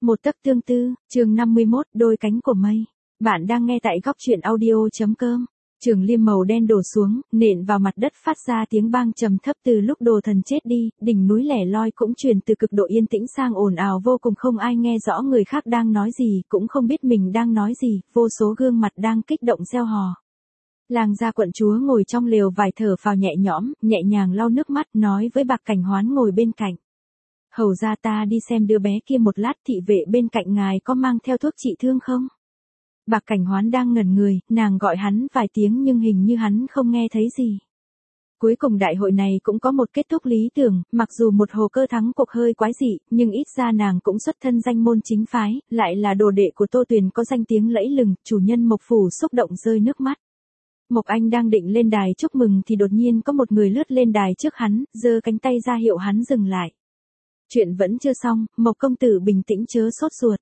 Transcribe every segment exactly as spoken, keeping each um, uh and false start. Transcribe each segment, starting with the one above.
Một tấc tương tư, chương năm mươi mốt, đôi cánh của mây. Bạn đang nghe tại góc truyện audio.com. Trường liêm màu đen đổ xuống, nện vào mặt đất phát ra tiếng bang trầm thấp. Từ lúc đồ thần chết đi, đỉnh núi lẻ loi cũng chuyển từ cực độ yên tĩnh sang ồn ào vô cùng, không ai nghe rõ người khác đang nói gì, cũng không biết mình đang nói gì, vô số gương mặt đang kích động reo hò. Làng gia quận chúa ngồi trong lều vải thở phào nhẹ nhõm, nhẹ nhàng lau nước mắt, nói với Bạc Cảnh Hoán ngồi bên cạnh. Hầu ra ta đi xem đứa bé kia một lát, thị vệ bên cạnh ngài có mang theo thuốc trị thương không? Bạc Cảnh Hoán đang ngẩn người, nàng gọi hắn vài tiếng nhưng hình như hắn không nghe thấy gì. Cuối cùng đại hội này cũng có một kết thúc lý tưởng, mặc dù một hồ cơ thắng cuộc hơi quái dị, nhưng ít ra nàng cũng xuất thân danh môn chính phái, lại là đồ đệ của Tô Tuyền có danh tiếng lẫy lừng. Chủ nhân Mộc Phủ xúc động rơi nước mắt. Mộc Anh đang định lên đài chúc mừng thì đột nhiên có một người lướt lên đài trước hắn, giơ cánh tay ra hiệu hắn dừng lại. Chuyện vẫn chưa xong, Mộc công tử bình tĩnh chớ sốt ruột.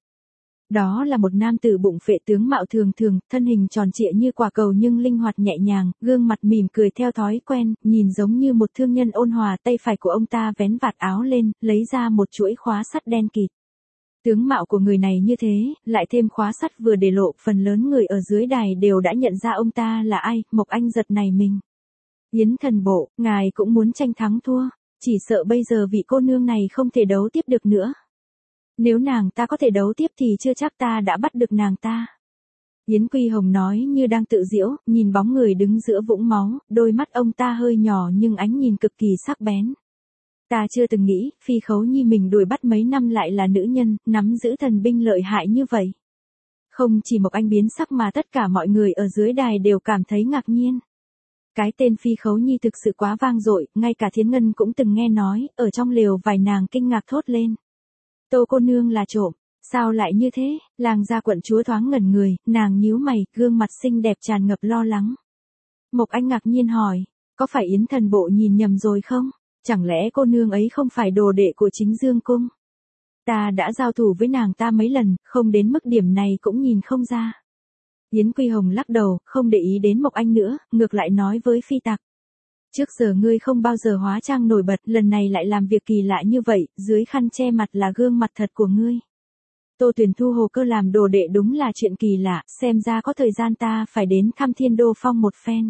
Đó là một nam tử bụng phệ, tướng mạo thường thường, thân hình tròn trịa như quả cầu nhưng linh hoạt nhẹ nhàng, gương mặt mỉm cười theo thói quen, nhìn giống như một thương nhân ôn hòa. Tay phải của ông ta vén vạt áo lên, lấy ra một chuỗi khóa sắt đen kịt. Tướng mạo của người này như thế, lại thêm khóa sắt vừa để lộ, phần lớn người ở dưới đài đều đã nhận ra ông ta là ai. Mộc Anh giật nảy mình. Yến thần bộ, ngài cũng muốn tranh thắng thua? Chỉ sợ bây giờ vị cô nương này không thể đấu tiếp được nữa. Nếu nàng ta có thể đấu tiếp thì chưa chắc ta đã bắt được nàng ta. Yến Quy Hồng nói như đang tự giễu, nhìn bóng người đứng giữa vũng máu, đôi mắt ông ta hơi nhỏ nhưng ánh nhìn cực kỳ sắc bén. Ta chưa từng nghĩ, Phi Khấu Nhi mình đuổi bắt mấy năm lại là nữ nhân, nắm giữ thần binh lợi hại như vậy. Không chỉ Mộc Anh biến sắc mà tất cả mọi người ở dưới đài đều cảm thấy ngạc nhiên. Cái tên Phi Khấu Nhi thực sự quá vang dội, ngay cả Thiến Ngân cũng từng nghe nói, ở trong lều vài nàng kinh ngạc thốt lên. Tô cô nương là trộm, sao lại như thế? Làng gia quận chúa thoáng ngẩn người, nàng nhíu mày, gương mặt xinh đẹp tràn ngập lo lắng. Mộc Anh ngạc nhiên hỏi, có phải Yến thần bộ nhìn nhầm rồi không? Chẳng lẽ cô nương ấy không phải đồ đệ của Chính Dương cung? Ta đã giao thủ với nàng ta mấy lần, không đến mức điểm này cũng nhìn không ra. Yến Quy Hồng lắc đầu, không để ý đến Mộc Anh nữa, ngược lại nói với Phi Tặc. Trước giờ ngươi không bao giờ hóa trang nổi bật, lần này lại làm việc kỳ lạ như vậy, dưới khăn che mặt là gương mặt thật của ngươi. Tô Tuyền thu hồ cơ làm đồ đệ đúng là chuyện kỳ lạ, xem ra có thời gian ta phải đến thăm Thiên Đô Phong một phen.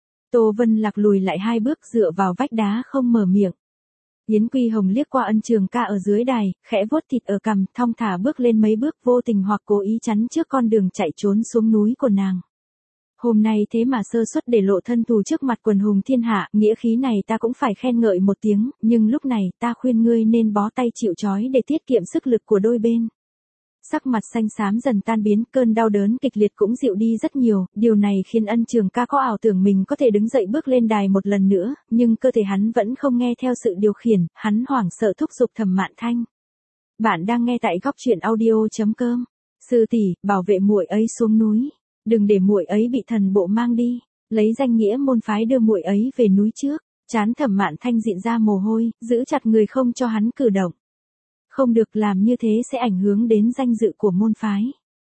Tô Vân Lạc lùi lại hai bước dựa vào vách đá không mở miệng. Yến Quy Hồng liếc qua Ân Trường Ca ở dưới đài, khẽ vuốt thịt ở cằm, thong thả bước lên mấy bước, vô tình hoặc cố ý chắn trước con đường chạy trốn xuống núi của nàng. Hôm nay thế mà sơ suất để lộ thân thù trước mặt quần hùng thiên hạ, nghĩa khí này ta cũng phải khen ngợi một tiếng, nhưng lúc này ta khuyên ngươi nên bó tay chịu trói để tiết kiệm sức lực của đôi bên. Sắc mặt xanh xám dần tan biến, cơn đau đớn kịch liệt cũng dịu đi rất nhiều, điều này khiến Ân Trường Ca có ảo tưởng mình có thể đứng dậy bước lên đài một lần nữa, nhưng cơ thể hắn vẫn không nghe theo sự điều khiển, hắn hoảng sợ thúc giục Thẩm Mạn Thanh. Bạn đang nghe tại góc truyện audio.com. Sư tỷ, bảo vệ muội ấy xuống núi, đừng để muội ấy bị thần bộ mang đi, lấy danh nghĩa môn phái đưa muội ấy về núi trước. Trán Thẩm Mạn Thanh dịn ra mồ hôi, giữ chặt người không cho hắn cử động. Không được, làm như thế sẽ ảnh hưởng đến danh dự của môn phái.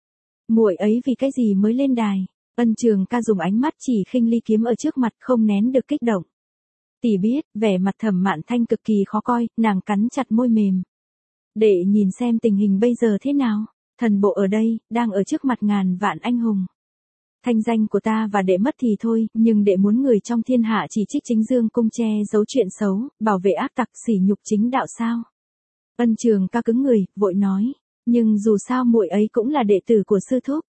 Muội ấy vì cái gì mới lên đài? Ân Trường Ca dùng ánh mắt chỉ khinh ly kiếm ở trước mặt, không nén được kích động. Tỷ biết, vẻ mặt Thẩm Mạn Thanh cực kỳ khó coi, nàng cắn chặt môi mềm. Để nhìn xem tình hình bây giờ thế nào, thần bộ ở đây, đang ở trước mặt ngàn vạn anh hùng. Thanh danh của ta và đệ mất thì thôi, nhưng đệ muốn người trong thiên hạ chỉ trích Chính Dương cung che giấu chuyện xấu, bảo vệ ác tặc, sỉ nhục chính đạo sao? Ân Trường Ca cứng người, vội nói, nhưng dù sao muội ấy cũng là đệ tử của sư thúc.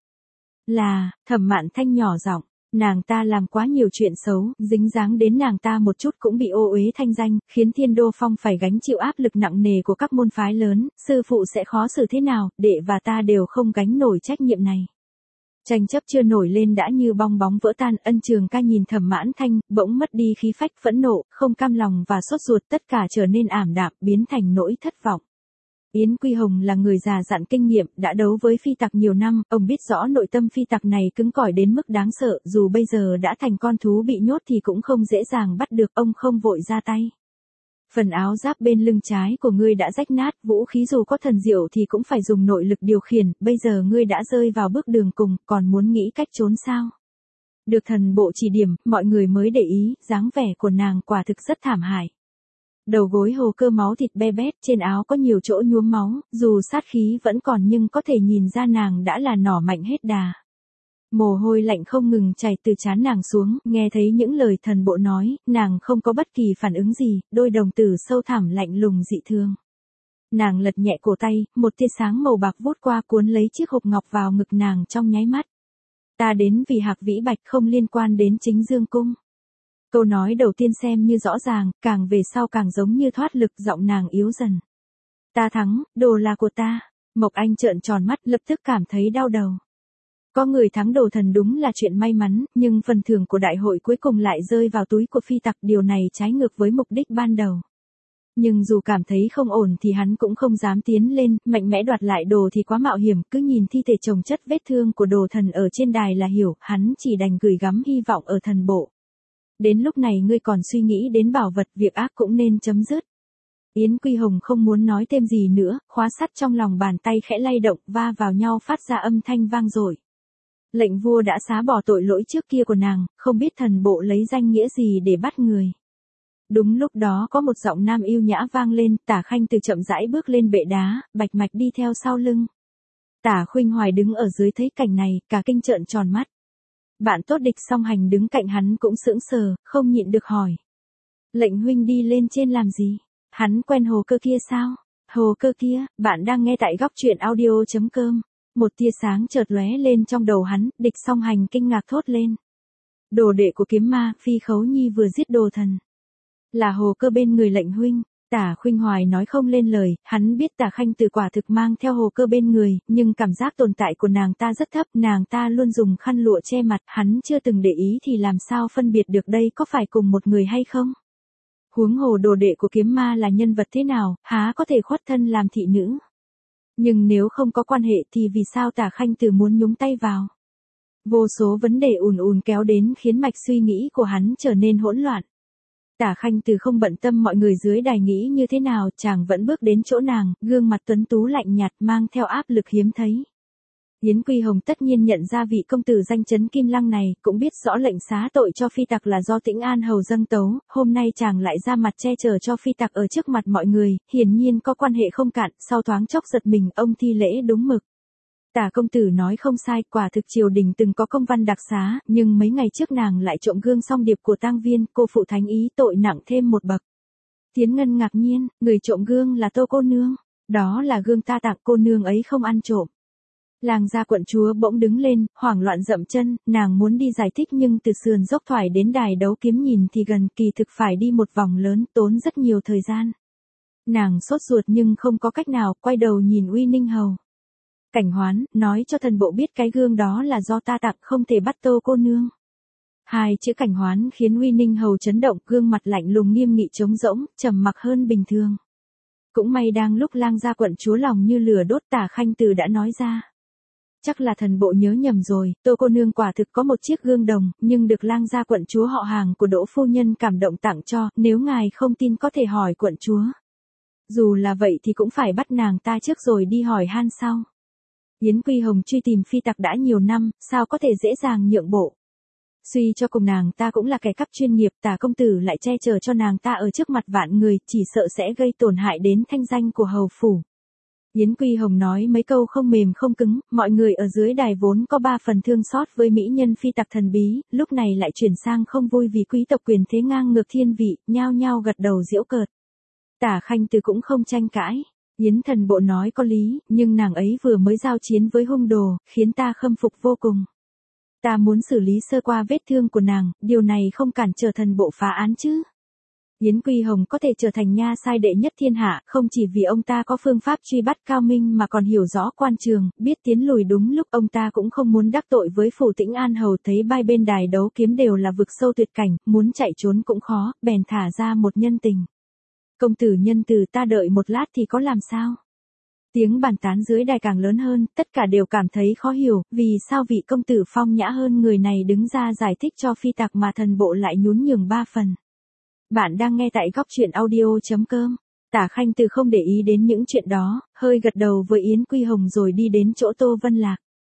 Là, Thẩm Mạn Thanh nhỏ giọng, nàng ta làm quá nhiều chuyện xấu, dính dáng đến nàng ta một chút cũng bị ô uế thanh danh, khiến Thiên Đô Phong phải gánh chịu áp lực nặng nề của các môn phái lớn, sư phụ sẽ khó xử thế nào, đệ và ta đều không gánh nổi trách nhiệm này. Tranh chấp chưa nổi lên đã như bong bóng vỡ tan. Ân Trường Ca nhìn Thẩm Mạn Thanh, bỗng mất đi khí phách, phẫn nộ, không cam lòng và sốt ruột, tất cả trở nên ảm đạm, biến thành nỗi thất vọng. Yến Quy Hồng là người già dặn kinh nghiệm, đã đấu với Phi Tặc nhiều năm, ông biết rõ nội tâm Phi Tặc này cứng cỏi đến mức đáng sợ, dù bây giờ đã thành con thú bị nhốt thì cũng không dễ dàng bắt được, ông không vội ra tay. Phần áo giáp bên lưng trái của ngươi đã rách nát, vũ khí dù có thần diệu thì cũng phải dùng nội lực điều khiển, bây giờ ngươi đã rơi vào bước đường cùng, còn muốn nghĩ cách trốn sao? Được thần bộ chỉ điểm, mọi người mới để ý, dáng vẻ của nàng quả thực rất thảm hại. Đầu gối Hồ Cơ máu thịt be bét, trên áo có nhiều chỗ nhuốm máu, dù sát khí vẫn còn nhưng có thể nhìn ra nàng đã là nỏ mạnh hết đà. Mồ hôi lạnh không ngừng chảy từ trán nàng xuống, nghe thấy những lời thần bộ nói, nàng không có bất kỳ phản ứng gì, đôi đồng tử sâu thẳm lạnh lùng dị thường. Nàng lật nhẹ cổ tay, một tia sáng màu bạc vút qua cuốn lấy chiếc hộp ngọc vào ngực nàng trong nháy mắt. Ta đến vì Hạc Vĩ Bạch không liên quan đến Chính Dương Cung. Câu nói đầu tiên xem như rõ ràng, càng về sau càng giống như thoát lực, giọng nàng yếu dần. Ta thắng, đồ là của ta. Mộc Anh trợn tròn mắt, lập tức cảm thấy đau đầu. Có người thắng đồ thần đúng là chuyện may mắn, nhưng phần thưởng của đại hội cuối cùng lại rơi vào túi của phi tặc, điều này trái ngược với mục đích ban đầu. Nhưng dù cảm thấy không ổn thì hắn cũng không dám tiến lên, mạnh mẽ đoạt lại đồ thì quá mạo hiểm, cứ nhìn thi thể chồng chất vết thương của đồ thần ở trên đài là hiểu, hắn chỉ đành gửi gắm hy vọng ở thần bộ. Đến lúc này ngươi còn suy nghĩ đến bảo vật, việc ác cũng nên chấm dứt. Yến Quy Hồng không muốn nói thêm gì nữa, khóa sắt trong lòng bàn tay khẽ lay động, va vào nhau phát ra âm thanh vang dội. Lệnh vua đã xá bỏ tội lỗi trước kia của nàng, không biết thần bộ lấy danh nghĩa gì để bắt người. Đúng lúc đó có một giọng nam yêu nhã vang lên, Tả Khanh Từ chậm rãi bước lên bệ đá, Bạch Mạch đi theo sau lưng. Tả Khuynh Hoài đứng ở dưới thấy cảnh này, cả kinh trợn tròn mắt. Bạn tốt Địch Song Hành đứng cạnh hắn cũng sững sờ, không nhịn được hỏi. Lệnh huynh đi lên trên làm gì? Hắn quen Hồ Cơ kia sao? Hồ Cơ kia, bạn đang nghe tại góc truyện audio chấm com. Một tia sáng chợt lóe lên trong đầu hắn, Địch Song Hành kinh ngạc thốt lên. Đồ đệ của kiếm ma, Phi Khấu Nhi vừa giết đồ thần. Là Hồ Cơ bên người lệnh huynh. Tả Khuynh Hoài nói không lên lời, hắn biết Tả Khanh Từ quả thực mang theo Hồ Cơ bên người, nhưng cảm giác tồn tại của nàng ta rất thấp, nàng ta luôn dùng khăn lụa che mặt, hắn chưa từng để ý thì làm sao phân biệt được đây có phải cùng một người hay không. Huống hồ đồ đệ của kiếm ma là nhân vật thế nào, há có thể khuất thân làm thị nữ. Nhưng nếu không có quan hệ thì vì sao Tả Khanh Từ muốn nhúng tay vào? Vô số vấn đề ùn ùn kéo đến khiến mạch suy nghĩ của hắn trở nên hỗn loạn. Tả Khanh Từ không bận tâm mọi người dưới đài nghĩ như thế nào, chàng vẫn bước đến chỗ nàng, gương mặt tuấn tú lạnh nhạt mang theo áp lực hiếm thấy. Yến Quy Hồng tất nhiên nhận ra vị công tử danh chấn Kim Lăng này, cũng biết rõ lệnh xá tội cho phi tặc là do Tĩnh An hầu dâng tấu, hôm nay chàng lại ra mặt che chở cho phi tặc ở trước mặt mọi người, hiển nhiên có quan hệ không cạn, sau thoáng chốc giật mình, ông thi lễ đúng mực. Tả công tử nói không sai, quả thực triều đình từng có công văn đặc xá, nhưng mấy ngày trước nàng lại trộm gương song điệp của tang viên, cô phụ thánh ý, tội nặng thêm một bậc. Tiến Ngân ngạc nhiên, người trộm gương là Tô cô nương, đó là gương ta tặng, cô nương ấy không ăn trộm. Làng gia quận chúa bỗng đứng lên, hoảng loạn dậm chân, nàng muốn đi giải thích nhưng từ sườn dốc thoải đến đài đấu kiếm nhìn thì gần, kỳ thực phải đi một vòng lớn, tốn rất nhiều thời gian. Nàng sốt ruột nhưng không có cách nào, quay đầu nhìn Uy Ninh Hầu. Cảnh Hoán, nói cho thần bộ biết cái gương đó là do ta tặng, không thể bắt Tô cô nương. Hai chữ Cảnh Hoán khiến Uy Ninh Hầu chấn động, gương mặt lạnh lùng nghiêm nghị trống rỗng, trầm mặc hơn bình thường. Cũng may đang lúc lang gia quận chúa lòng như lửa đốt, Tả Khanh Từ đã nói ra. Chắc là thần bộ nhớ nhầm rồi, Tô cô nương quả thực có một chiếc gương đồng, nhưng được lang gia quận chúa họ hàng của Đỗ phu nhân cảm động tặng cho, nếu ngài không tin có thể hỏi quận chúa. Dù là vậy thì cũng phải bắt nàng ta trước rồi đi hỏi han sau. Yến Quy Hồng truy tìm phi tặc đã nhiều năm, sao có thể dễ dàng nhượng bộ. Suy cho cùng nàng ta cũng là kẻ cắp chuyên nghiệp, Tả công tử lại che chở cho nàng ta ở trước mặt vạn người, chỉ sợ sẽ gây tổn hại đến thanh danh của hầu phủ. Yến Quy Hồng nói mấy câu không mềm không cứng, mọi người ở dưới đài vốn có ba phần thương xót với mỹ nhân phi tặc thần bí, lúc này lại chuyển sang không vui vì quý tộc quyền thế ngang ngược thiên vị, nhao nhao gật đầu giễu cợt. Tả Khanh Từ cũng không tranh cãi. Yến thần bộ nói có lý, nhưng nàng ấy vừa mới giao chiến với hung đồ, khiến ta khâm phục vô cùng. Ta muốn xử lý sơ qua vết thương của nàng, điều này không cản trở thần bộ phá án chứ. Yến Quy Hồng có thể trở thành nha sai đệ nhất thiên hạ, không chỉ vì ông ta có phương pháp truy bắt cao minh mà còn hiểu rõ quan trường, biết tiến lùi đúng lúc, ông ta cũng không muốn đắc tội với phủ Tĩnh An hầu, thấy hai bên đài đấu kiếm đều là vực sâu tuyệt cảnh, muốn chạy trốn cũng khó, bèn thả ra một nhân tình. Công tử nhân từ, ta đợi một lát thì có làm sao? Tiếng bàn tán dưới đài càng lớn hơn, tất cả đều cảm thấy khó hiểu, vì sao vị công tử phong nhã hơn người này đứng ra giải thích cho phi tặc mà thần bộ lại nhún nhường ba phần. Bạn đang nghe tại góc truyện audio chấm com. Tả Khanh Từ không để ý đến những chuyện đó, hơi gật đầu với Yến Quy Hồng rồi đi đến chỗ Tô Vân Lạc.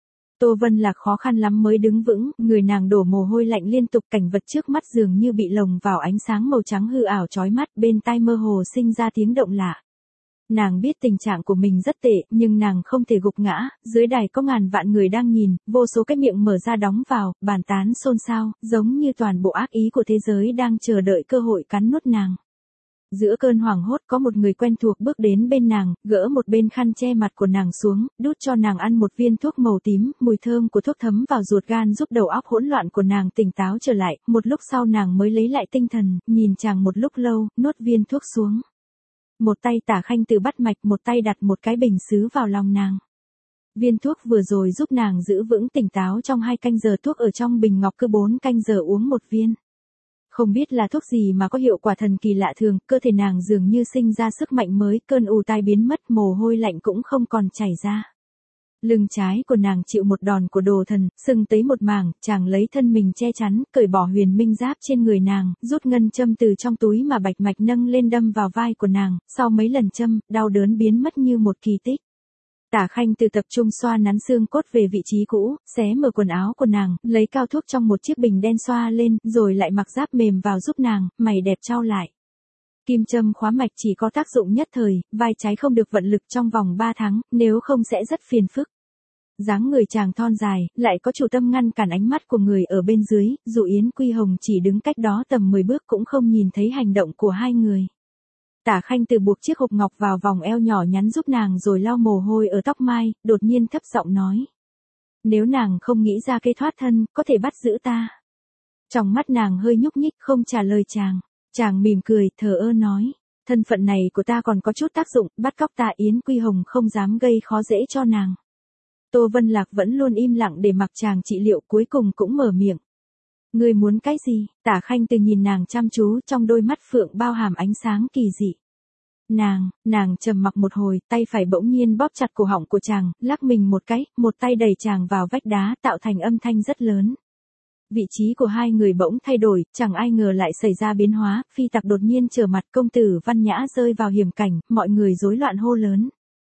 Tô Vân Lạc khó khăn lắm mới đứng vững, người nàng đổ mồ hôi lạnh liên tục, cảnh vật trước mắt dường như bị lồng vào ánh sáng màu trắng hư ảo chói mắt, bên tai mơ hồ sinh ra tiếng động lạ. Nàng biết tình trạng của mình rất tệ, nhưng nàng không thể gục ngã, dưới đài có ngàn vạn người đang nhìn, vô số cái miệng mở ra đóng vào, bàn tán xôn xao, giống như toàn bộ ác ý của thế giới đang chờ đợi cơ hội cắn nuốt nàng. Giữa cơn hoảng hốt có một người quen thuộc bước đến bên nàng, gỡ một bên khăn che mặt của nàng xuống, đút cho nàng ăn một viên thuốc màu tím, mùi thơm của thuốc thấm vào ruột gan giúp đầu óc hỗn loạn của nàng tỉnh táo trở lại, một lúc sau nàng mới lấy lại tinh thần, nhìn chàng một lúc lâu, nuốt viên thuốc xuống. Một tay Tả Khanh Từ bắt mạch, một tay đặt một cái bình sứ vào lòng nàng. Viên thuốc vừa rồi giúp nàng giữ vững tỉnh táo trong hai canh giờ, thuốc ở trong bình ngọc cứ bốn canh giờ uống một viên. Không biết là thuốc gì mà có hiệu quả thần kỳ lạ thường, cơ thể nàng dường như sinh ra sức mạnh mới, cơn ù tai biến mất, mồ hôi lạnh cũng không còn chảy ra. Lưng trái của nàng chịu một đòn của đồ thần, sưng tấy một mảng, chàng lấy thân mình che chắn, cởi bỏ huyền minh giáp trên người nàng, rút ngân châm từ trong túi mà bạch mạch nâng lên đâm vào vai của nàng, sau mấy lần châm, đau đớn biến mất như một kỳ tích. Tả Khanh Từ tập trung xoa nắn xương cốt về vị trí cũ, xé mở quần áo của nàng, lấy cao thuốc trong một chiếc bình đen xoa lên, rồi lại mặc giáp mềm vào giúp nàng, mày đẹp trao lại. Kim châm khóa mạch chỉ có tác dụng nhất thời, vai trái không được vận lực trong vòng ba tháng, nếu không sẽ rất phiền phức. Dáng người chàng thon dài, lại có chủ tâm ngăn cản ánh mắt của người ở bên dưới, dù Yến Quy Hồng chỉ đứng cách đó tầm mười bước cũng không nhìn thấy hành động của hai người. Tả Khanh Từ buộc chiếc hộp ngọc vào vòng eo nhỏ nhắn giúp nàng rồi lau mồ hôi ở tóc mai, đột nhiên thấp giọng nói. Nếu nàng không nghĩ ra kế thoát thân, có thể bắt giữ ta. Trong mắt nàng hơi nhúc nhích không trả lời chàng. Chàng mỉm cười, thờ ơ nói. Thân phận này của ta còn có chút tác dụng, bắt cóc ta. Yến Quy Hồng không dám gây khó dễ cho nàng. Tô Vân Lạc vẫn luôn im lặng để mặc chàng trị liệu, cuối cùng cũng mở miệng. Ngươi muốn cái gì? Tả Khanh Từ nhìn nàng chăm chú, trong đôi mắt phượng bao hàm ánh sáng kỳ dị. Nàng, nàng trầm mặc một hồi, tay phải bỗng nhiên bóp chặt cổ họng của chàng, lắc mình một cái, một tay đẩy chàng vào vách đá, tạo thành âm thanh rất lớn. Vị trí của hai người bỗng thay đổi, chẳng ai ngờ lại xảy ra biến hóa, phi tặc đột nhiên trở mặt, công tử Văn Nhã rơi vào hiểm cảnh, mọi người rối loạn hô lớn.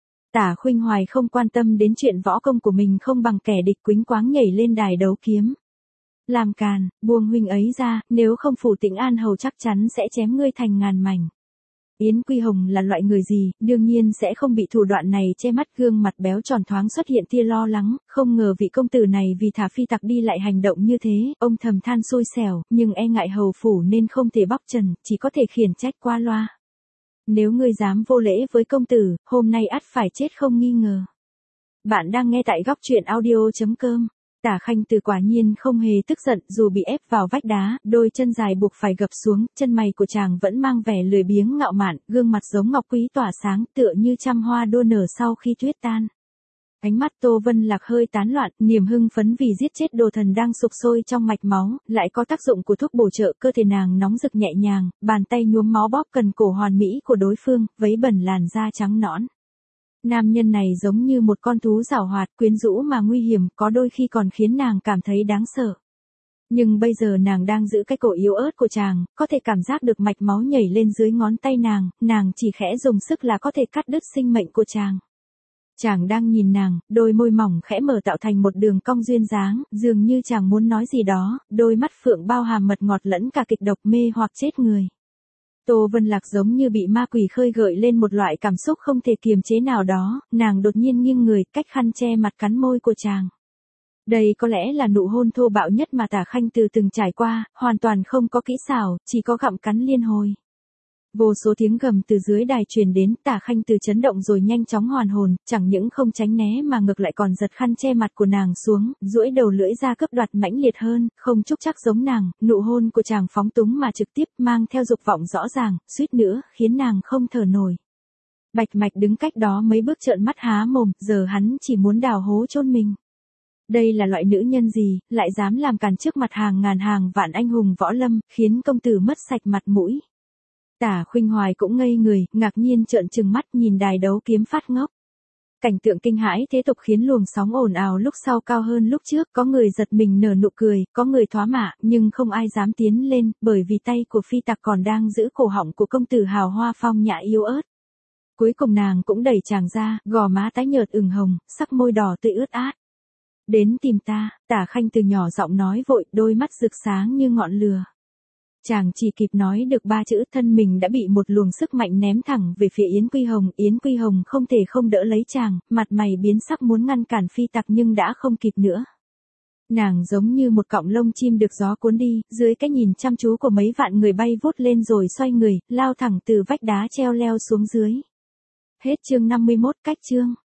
Tả Khuynh Hoài không quan tâm đến chuyện võ công của mình không bằng kẻ địch, quýnh quáng nhảy lên đài đấu kiếm. Làm càn, buông huynh ấy ra, nếu không Phủ Tĩnh An hầu chắc chắn sẽ chém ngươi thành ngàn mảnh. Yến Quy Hồng là loại người gì, đương nhiên sẽ không bị thủ đoạn này che mắt, gương mặt béo tròn thoáng xuất hiện tia lo lắng, không ngờ vị công tử này vì thả phi tặc đi lại hành động như thế, ông thầm than xui xẻo, nhưng e ngại hầu phủ nên không thể bóc trần, chỉ có thể khiển trách qua loa. Nếu ngươi dám vô lễ với công tử, hôm nay ắt phải chết không nghi ngờ. Bạn đang nghe tại góc truyện audio chấm com. Tả Khanh Từ quả nhiên không hề tức giận, dù bị ép vào vách đá, đôi chân dài buộc phải gập xuống, chân mày của chàng vẫn mang vẻ lười biếng ngạo mạn, gương mặt giống ngọc quý tỏa sáng, tựa như trăm hoa đua nở sau khi tuyết tan. Ánh mắt Tô Vân Lạc hơi tán loạn, niềm hưng phấn vì giết chết đồ thần đang sục sôi trong mạch máu, lại có tác dụng của thuốc bổ trợ, cơ thể nàng nóng rực nhẹ nhàng, bàn tay nhuốm máu bóp cần cổ hoàn mỹ của đối phương, vấy bẩn làn da trắng nõn. Nam nhân này giống như một con thú giảo hoạt, quyến rũ mà nguy hiểm, có đôi khi còn khiến nàng cảm thấy đáng sợ. Nhưng bây giờ nàng đang giữ cái cổ yếu ớt của chàng, có thể cảm giác được mạch máu nhảy lên dưới ngón tay nàng, nàng chỉ khẽ dùng sức là có thể cắt đứt sinh mệnh của chàng. Chàng đang nhìn nàng, đôi môi mỏng khẽ mở tạo thành một đường cong duyên dáng, dường như chàng muốn nói gì đó, đôi mắt phượng bao hàm mật ngọt lẫn cả kịch độc mê hoặc chết người. Tô Vân Lạc giống như bị ma quỷ khơi gợi lên một loại cảm xúc không thể kiềm chế nào đó, nàng đột nhiên nghiêng người, cách khăn che mặt cắn môi của chàng. Đây có lẽ là nụ hôn thô bạo nhất mà Tả Khanh Từ từng trải qua, hoàn toàn không có kỹ xảo, chỉ có gặm cắn liên hồi. Vô số tiếng gầm từ dưới đài truyền đến, Tả Khanh Từ chấn động rồi nhanh chóng hoàn hồn, chẳng những không tránh né mà ngược lại còn giật khăn che mặt của nàng xuống, duỗi đầu lưỡi ra cướp đoạt mãnh liệt hơn, không trúc chắc giống nàng, nụ hôn của chàng phóng túng mà trực tiếp, mang theo dục vọng rõ ràng, suýt nữa khiến nàng không thở nổi. Bạch Mạch đứng cách đó mấy bước trợn mắt há mồm, giờ hắn chỉ muốn đào hố chôn mình. Đây là loại nữ nhân gì, lại dám làm càn trước mặt hàng ngàn hàng vạn anh hùng võ lâm, khiến công tử mất sạch mặt mũi. Tả Khuynh Hoài cũng ngây người, ngạc nhiên trợn trừng mắt nhìn đài đấu kiếm phát ngốc. Cảnh tượng kinh hãi thế tục khiến luồng sóng ồn ào lúc sau cao hơn lúc trước, có người giật mình nở nụ cười, có người thoá mạ, nhưng không ai dám tiến lên, bởi vì tay của phi tặc còn đang giữ cổ họng của công tử hào hoa phong nhã yếu ớt. Cuối cùng nàng cũng đẩy chàng ra, gò má tái nhợt ửng hồng, sắc môi đỏ tươi ướt át. Đến tìm ta, Tả Khanh từ nhỏ giọng nói vội, đôi mắt rực sáng như ngọn lửa. Chàng chỉ kịp nói được ba chữ, thân mình đã bị một luồng sức mạnh ném thẳng về phía Yến Quy Hồng. Yến Quy Hồng không thể không đỡ lấy chàng, mặt mày biến sắc muốn ngăn cản phi tặc nhưng đã không kịp nữa. Nàng giống như một cọng lông chim được gió cuốn đi, dưới cái nhìn chăm chú của mấy vạn người bay vút lên rồi xoay người, lao thẳng từ vách đá treo leo xuống dưới. Hết chương năm mươi mốt, cách chương.